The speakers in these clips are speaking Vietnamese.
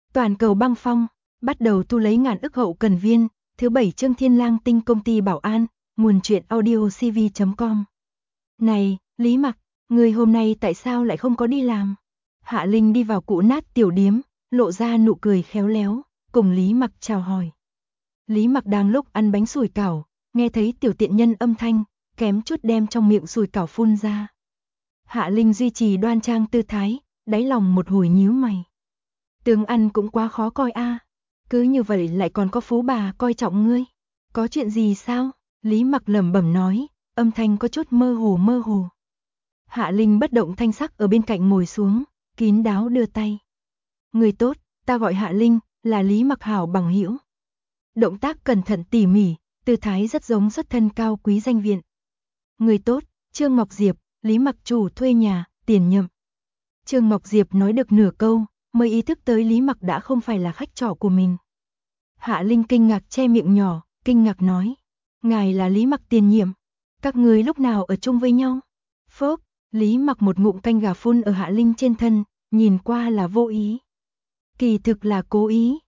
Toàn cầu băng phong, bắt đầu thu lấy ngàn ức hậu cần viên, thứ 7 chương Thiên Lang Tinh công ty bảo an, nguồn truyện audio cv.com. Này, Lý Mặc, người hôm nay tại sao lại không có đi làm? Hạ Linh đi vào cũ nát tiểu điếm, lộ ra nụ cười khéo léo, cùng Lý Mặc chào hỏi. Lý Mặc đang lúc ăn bánh sủi cảo, nghe thấy tiểu tiện nhân âm thanh, kém chút đem trong miệng sủi cảo phun ra. Hạ Linh duy trì đoan trang tư thái, đáy lòng một hồi nhíu mày. Tướng ăn cũng quá khó coi a, cứ như vậy lại còn có phú bà coi trọng ngươi. Có chuyện gì sao? Lý Mặc lẩm bẩm nói, âm thanh có chút mơ hồ. Hạ Linh bất động thanh sắc ở bên cạnh ngồi xuống, kín đáo đưa tay. Người tốt, ta gọi Hạ Linh, là Lý Mặc hảo bằng hữu. Động tác cẩn thận tỉ mỉ, tư thái rất giống xuất thân cao quý danh viện. Người tốt, Trương Ngọc Diệp, Lý Mặc chủ thuê nhà, tiền nhậm. Trương Ngọc Diệp nói được nửa câu, mới ý thức tới Lý Mặc đã không phải là khách trọ của mình. Hạ Linh kinh ngạc che miệng nhỏ, kinh ngạc nói. Ngài là Lý Mặc tiền nhiệm, các người lúc nào ở chung với nhau? Phốp, Lý Mặc một ngụm canh gà phun ở Hạ Linh trên thân, nhìn qua là vô ý. Kỳ thực là cố ý.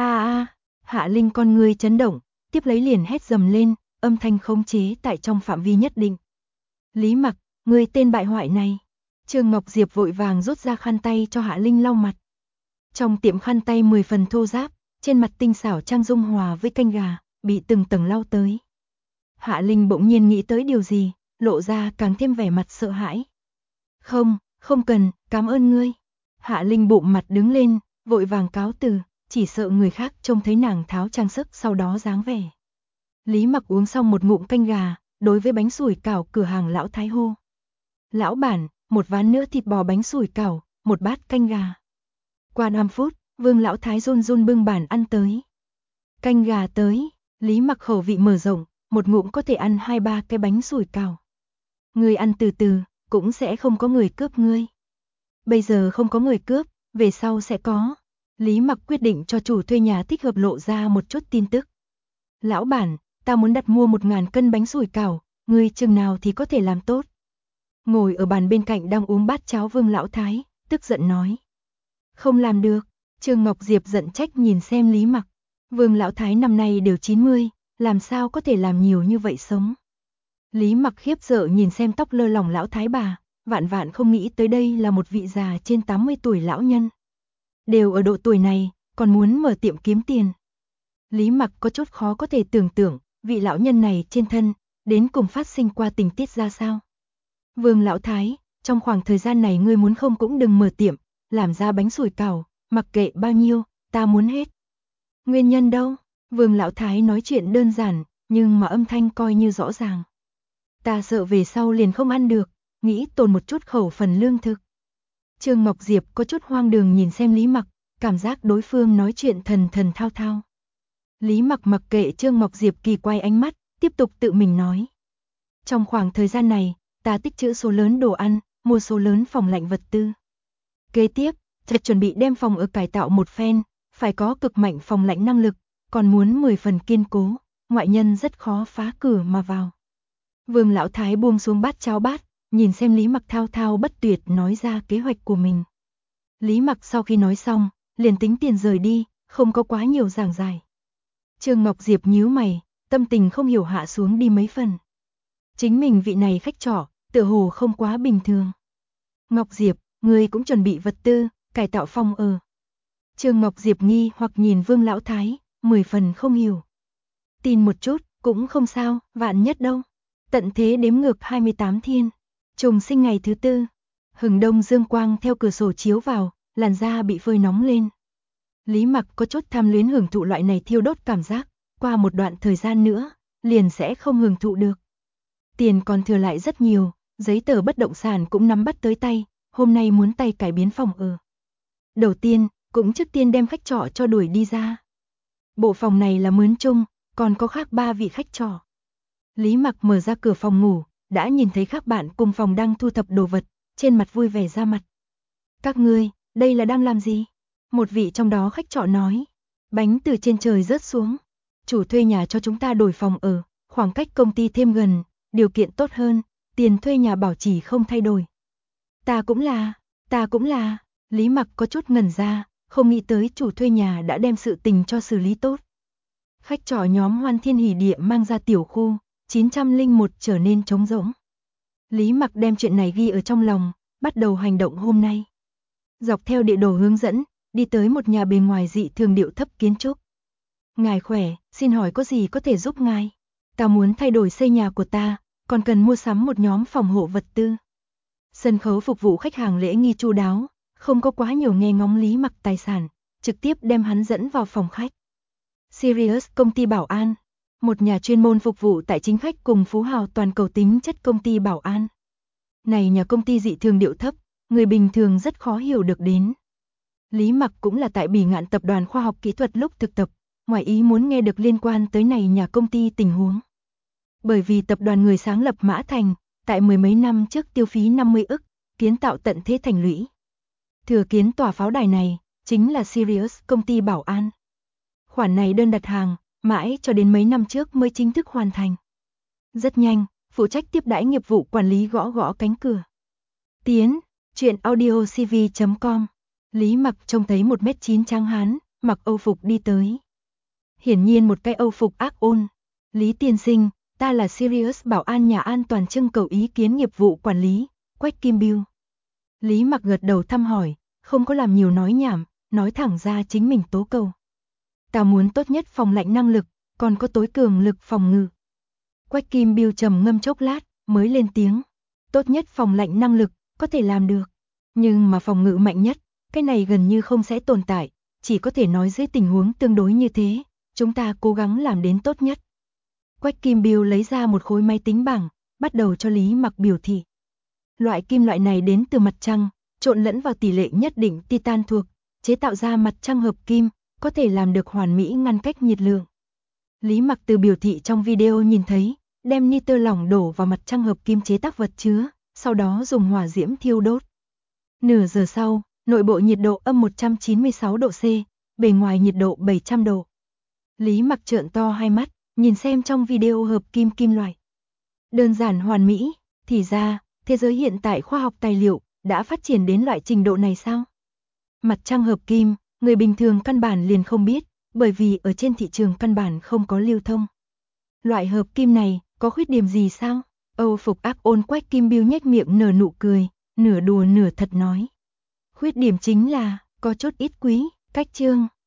Hạ Linh con người chấn động, tiếp lấy liền hét dầm lên, âm thanh khống chế tại trong phạm vi nhất định. Lý Mặc, người tên bại hoại này. Trương Ngọc Diệp vội vàng rút ra khăn tay cho Hạ Linh lau mặt. Trong tiệm khăn tay 10 phần thô ráp, trên mặt tinh xảo trang dung hòa với canh gà, bị từng tầng lau tới. Hạ Linh bỗng nhiên nghĩ tới điều gì, lộ ra càng thêm vẻ mặt sợ hãi. Không cần, cảm ơn ngươi. Hạ Linh bụng mặt đứng lên, vội vàng cáo từ, chỉ sợ người khác trông thấy nàng tháo trang sức sau đó dáng vẻ. Lý Mặc uống xong một ngụm canh gà, đối với bánh sủi cảo cửa hàng lão Thái hô. Lão bản, một ván nữa thịt bò bánh sủi cảo, một bát canh gà. Qua 5 phút, Vương lão Thái run bưng bản ăn tới. Canh gà tới, Lý Mặc khẩu vị mở rộng, một ngụm có thể ăn 2-3 cái bánh sủi cảo. Ngươi ăn từ từ, cũng sẽ không có người cướp ngươi. Bây giờ không có người cướp, về sau sẽ có. Lý Mặc quyết định cho chủ thuê nhà thích hợp lộ ra một chút tin tức. Lão bản, ta muốn đặt mua 1000 cân bánh sủi cảo, ngươi chừng nào thì có thể làm tốt. Ngồi ở bàn bên cạnh đang uống bát cháo Vương lão Thái, tức giận nói. Không làm được, Trương Ngọc Diệp giận trách nhìn xem Lý Mặc. Vương lão Thái năm nay đều 90, làm sao có thể làm nhiều như vậy sống. Lý Mặc khiếp sợ nhìn xem tóc lơ lỏng lão Thái bà, vạn không nghĩ tới đây là một vị già trên 80 tuổi lão nhân. Đều ở độ tuổi này, còn muốn mở tiệm kiếm tiền. Lý Mặc có chút khó có thể tưởng tượng, vị lão nhân này trên thân, đến cùng phát sinh qua tình tiết ra sao. Vương lão Thái, trong khoảng thời gian này ngươi muốn không cũng đừng mở tiệm, làm ra bánh sủi cảo, mặc kệ bao nhiêu, ta muốn hết. Nguyên nhân đâu? Vương lão Thái nói chuyện đơn giản, nhưng mà âm thanh coi như rõ ràng. Ta sợ về sau liền không ăn được, nghĩ tồn một chút khẩu phần lương thực. Trương Ngọc Diệp có chút hoang đường nhìn xem Lý Mặc, cảm giác đối phương nói chuyện thần thao. Lý Mặc mặc kệ Trương Ngọc Diệp kỳ quay ánh mắt, tiếp tục tự mình nói. Trong khoảng thời gian này, ta tích trữ số lớn đồ ăn, mua số lớn phòng lạnh vật tư. Kế tiếp, chợt chuẩn bị đem phòng ở cải tạo một phen, phải có cực mạnh phòng lạnh năng lực, còn muốn 10 phần kiên cố, ngoại nhân rất khó phá cửa mà vào. Vương lão Thái buông xuống bát cháo bát, nhìn xem Lý Mặc thao bất tuyệt nói ra kế hoạch của mình. Lý Mặc sau khi nói xong, liền tính tiền rời đi, không có quá nhiều giảng giải. Trương Ngọc Diệp nhíu mày, tâm tình không hiểu hạ xuống đi mấy phần. Chính mình vị này khách trọ, tựa hồ không quá bình thường. Ngọc Diệp, ngươi cũng chuẩn bị vật tư, cải tạo phòng ở. Trương Ngọc Diệp nghi hoặc nhìn Vương lão Thái, 10 phần không hiểu. Tin một chút, cũng không sao, vạn nhất đâu. Tận thế đếm ngược 28 thiên. Trùng sinh ngày thứ 4. Hừng đông dương quang theo cửa sổ chiếu vào, làn da bị phơi nóng lên. Lý Mặc có chút tham luyến hưởng thụ loại này thiêu đốt cảm giác, qua một đoạn thời gian nữa, liền sẽ không hưởng thụ được. Tiền còn thừa lại rất nhiều, giấy tờ bất động sản cũng nắm bắt tới tay, hôm nay muốn tay cải biến phòng ở. Đầu tiên, cũng trước tiên đem khách trọ cho đuổi đi ra. Bộ phòng này là mướn chung, còn có khác 3 vị khách trọ. Lý Mặc mở ra cửa phòng ngủ, đã nhìn thấy các bạn cùng phòng đang thu thập đồ vật, trên mặt vui vẻ ra mặt. Các ngươi, đây là đang làm gì? Một vị trong đó khách trọ nói. Bánh từ trên trời rớt xuống. Chủ thuê nhà cho chúng ta đổi phòng ở, khoảng cách công ty thêm gần, điều kiện tốt hơn, tiền thuê nhà bảo trì không thay đổi. Ta cũng là, Lý Mặc có chút ngẩn ra, không nghĩ tới chủ thuê nhà đã đem sự tình cho xử lý tốt. Khách trọ nhóm Hoan Thiên Hỷ Địa mang ra tiểu khu 901 trở nên trống rỗng. Lý Mặc đem chuyện này ghi ở trong lòng, bắt đầu hành động hôm nay. Dọc theo địa đồ hướng dẫn, đi tới một nhà bề ngoài dị thường điệu thấp kiến trúc. Ngài khỏe, xin hỏi có gì có thể giúp ngài? Ta muốn thay đổi xây nhà của ta, còn cần mua sắm một nhóm phòng hộ vật tư. Sân khấu phục vụ khách hàng lễ nghi chu đáo, không có quá nhiều nghe ngóng Lý Mặc tài sản, trực tiếp đem hắn dẫn vào phòng khách. Sirius công ty bảo an, một nhà chuyên môn phục vụ tại chính khách cùng phú hào toàn cầu tính chất công ty bảo an. Này nhà công ty dị thường điệu thấp, người bình thường rất khó hiểu được đến. Lý Mặc cũng là tại Bỉ Ngạn tập đoàn khoa học kỹ thuật lúc thực tập, ngoài ý muốn nghe được liên quan tới này nhà công ty tình huống. Bởi vì tập đoàn người sáng lập Mã Thành, tại mười mấy năm trước tiêu phí 50 ức, kiến tạo tận thế thành lũy. Thừa kiến tòa pháo đài này, chính là Sirius công ty bảo an. Khoản này đơn đặt hàng, mãi cho đến mấy năm trước mới chính thức hoàn thành. Rất nhanh, phụ trách tiếp đãi nghiệp vụ quản lý gõ gõ cánh cửa. Tiến, truyện audio cv.com. Lý Mặc trông thấy 1m9 tráng hán, mặc Âu phục đi tới. Hiển nhiên một cái Âu phục ác ôn. Lý tiên sinh, ta là Sirius bảo an nhà an toàn trưng cầu ý kiến nghiệp vụ quản lý, Quách Kim Biêu. Lý Mặc gật đầu thăm hỏi, không có làm nhiều nói nhảm, nói thẳng ra chính mình tố cầu. Ta muốn tốt nhất phòng lạnh năng lực, còn có tối cường lực phòng ngự. Quách Kim Biêu trầm ngâm chốc lát, mới lên tiếng. Tốt nhất phòng lạnh năng lực, có thể làm được. Nhưng mà phòng ngự mạnh nhất, cái này gần như không sẽ tồn tại, chỉ có thể nói dưới tình huống tương đối như thế, chúng ta cố gắng làm đến tốt nhất. Quách Kim Biêu lấy ra một khối máy tính bảng, bắt đầu cho Lý Mặc biểu thị. Loại kim loại này đến từ mặt trăng, trộn lẫn vào tỷ lệ nhất định titan thuộc, chế tạo ra mặt trăng hợp kim, có thể làm được hoàn mỹ ngăn cách nhiệt lượng. Lý Mặc từ biểu thị trong video nhìn thấy, đem nitơ lỏng đổ vào mặt trăng hợp kim chế tác vật chứa, sau đó dùng hỏa diễm thiêu đốt. Nửa giờ sau, nội bộ nhiệt độ âm 196 độ C, bề ngoài nhiệt độ 700 độ. Lý Mặc trợn to hai mắt, nhìn xem trong video hợp kim loại. Đơn giản hoàn mỹ, thì ra, thế giới hiện tại khoa học tài liệu đã phát triển đến loại trình độ này sao? Mặt trăng hợp kim, người bình thường căn bản liền không biết, bởi vì ở trên thị trường căn bản không có lưu thông. Loại hợp kim này có khuyết điểm gì sao? Âu phục ác ôn Quách Kim Biêu nhếch miệng nở nụ cười, nửa đùa nửa thật nói. Khuyết điểm chính là có chút ít quý, cách chương.